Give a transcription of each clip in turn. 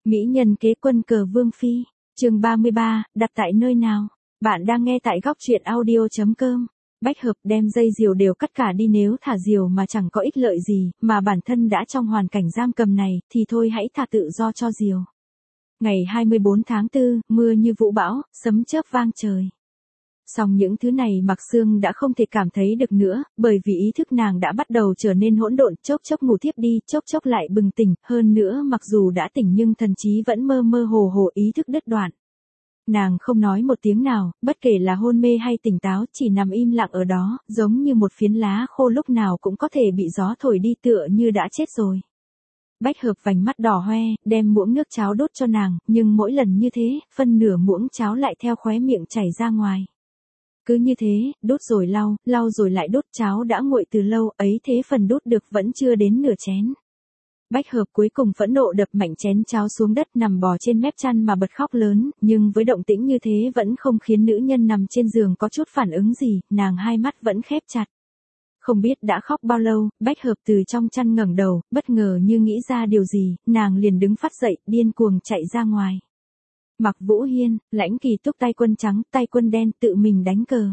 Mỹ nhân kế quân cờ Vương Phi, chương 33, đặt tại nơi nào? Bạn đang nghe tại góc truyện audio.com. Bách hợp đem dây diều đều cắt cả đi, nếu thả diều mà chẳng có ích lợi gì, mà bản thân đã trong hoàn cảnh giam cầm này, thì thôi hãy thả tự do cho diều. Ngày 24 tháng 4, mưa như vũ bão, sấm chớp vang trời. Song những thứ này Mạc Sương đã không thể cảm thấy được nữa, bởi vì ý thức nàng đã bắt đầu trở nên hỗn độn, chốc chốc ngủ thiếp đi, chốc chốc lại bừng tỉnh, hơn nữa mặc dù đã tỉnh nhưng thần trí vẫn mơ mơ hồ hồ, ý thức đứt đoạn. Nàng không nói một tiếng nào, bất kể là hôn mê hay tỉnh táo, chỉ nằm im lặng ở đó, giống như một phiến lá khô lúc nào cũng có thể bị gió thổi đi, tựa như đã chết rồi. Bách hợp vành mắt đỏ hoe, đem muỗng nước cháo đốt cho nàng, nhưng mỗi lần như thế, phân nửa muỗng cháo lại theo khóe miệng chảy ra ngoài. Cứ như thế, đốt rồi lau, lau rồi lại đốt, cháo đã nguội từ lâu, ấy thế phần đốt được vẫn chưa đến nửa chén. Bách hợp cuối cùng phẫn nộ đập mạnh chén cháo xuống đất, nằm bò trên mép chăn mà bật khóc lớn, nhưng với động tĩnh như thế vẫn không khiến nữ nhân nằm trên giường có chút phản ứng gì, nàng hai mắt vẫn khép chặt. Không biết đã khóc bao lâu, Bách hợp từ trong chăn ngẩng đầu, bất ngờ như nghĩ ra điều gì, nàng liền đứng phắt dậy, điên cuồng chạy ra ngoài. Mặc Vũ Hiên, Lãnh Kỳ Túc tay quân trắng, tay quân đen tự mình đánh cờ.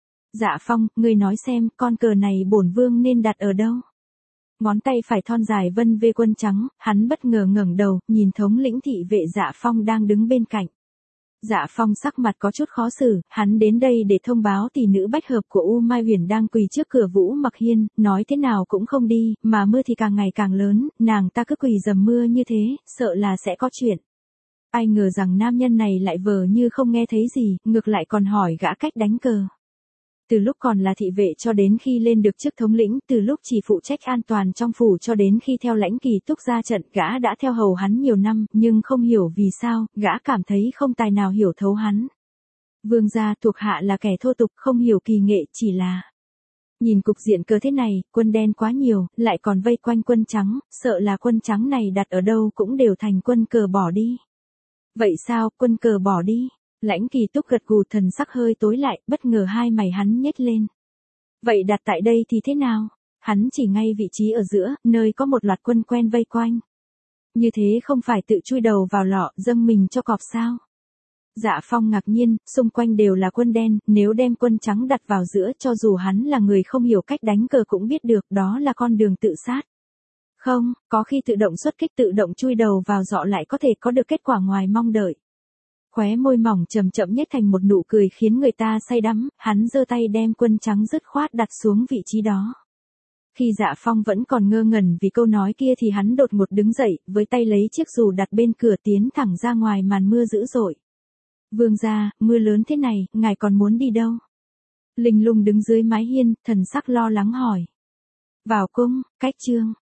Dạ Phong, ngươi nói xem, con cờ này bổn vương nên đặt ở đâu? Ngón tay phải thon dài vân về quân trắng, hắn bất ngờ ngẩng đầu, nhìn thống lĩnh thị vệ Dạ Phong đang đứng bên cạnh. Dạ Phong sắc mặt có chút khó xử, hắn đến đây để thông báo tỷ nữ Bách hợp của U Mai Huyền đang quỳ trước cửa Vũ Mặc Hiên, nói thế nào cũng không đi, mà mưa thì càng ngày càng lớn, nàng ta cứ quỳ dầm mưa như thế, sợ là sẽ có chuyện. Ai ngờ rằng nam nhân này lại vờ như không nghe thấy gì, ngược lại còn hỏi gã cách đánh cờ. Từ lúc còn là thị vệ cho đến khi lên được chức thống lĩnh, từ lúc chỉ phụ trách an toàn trong phủ cho đến khi theo Lãnh Kỳ Túc ra trận, gã đã theo hầu hắn nhiều năm, nhưng không hiểu vì sao, gã cảm thấy không tài nào hiểu thấu hắn. Vương gia thuộc hạ là kẻ thô tục, không hiểu kỳ nghệ, chỉ là... Nhìn cục diện cờ thế này, quân đen quá nhiều, lại còn vây quanh quân trắng, sợ là quân trắng này đặt ở đâu cũng đều thành quân cờ bỏ đi. Vậy sao, quân cờ bỏ đi? Lãnh Kỳ Túc gật gù, thần sắc hơi tối lại, bất ngờ hai mày hắn nhếch lên. Vậy đặt tại đây thì thế nào? Hắn chỉ ngay vị trí ở giữa, nơi có một loạt quân quen vây quanh. Như thế không phải tự chui đầu vào lọ, dâng mình cho cọp sao? Dạ Phong ngạc nhiên, xung quanh đều là quân đen, nếu đem quân trắng đặt vào giữa, cho dù hắn là người không hiểu cách đánh cờ cũng biết được, đó là con đường tự sát. Không, có khi tự động xuất kích, tự động chui đầu vào dọ lại có thể có được kết quả ngoài mong đợi. Khóe môi mỏng chậm chậm nhếch thành một nụ cười khiến người ta say đắm, hắn giơ tay đem quân trắng dứt khoát đặt xuống vị trí đó. Khi Dạ Phong vẫn còn ngơ ngẩn vì câu nói kia thì hắn đột ngột đứng dậy, với tay lấy chiếc dù đặt bên cửa tiến thẳng ra ngoài màn mưa dữ dội. Vương gia, mưa lớn thế này, ngài còn muốn đi đâu? Linh Lung đứng dưới mái hiên, thần sắc lo lắng hỏi. Vào cung, cách chương.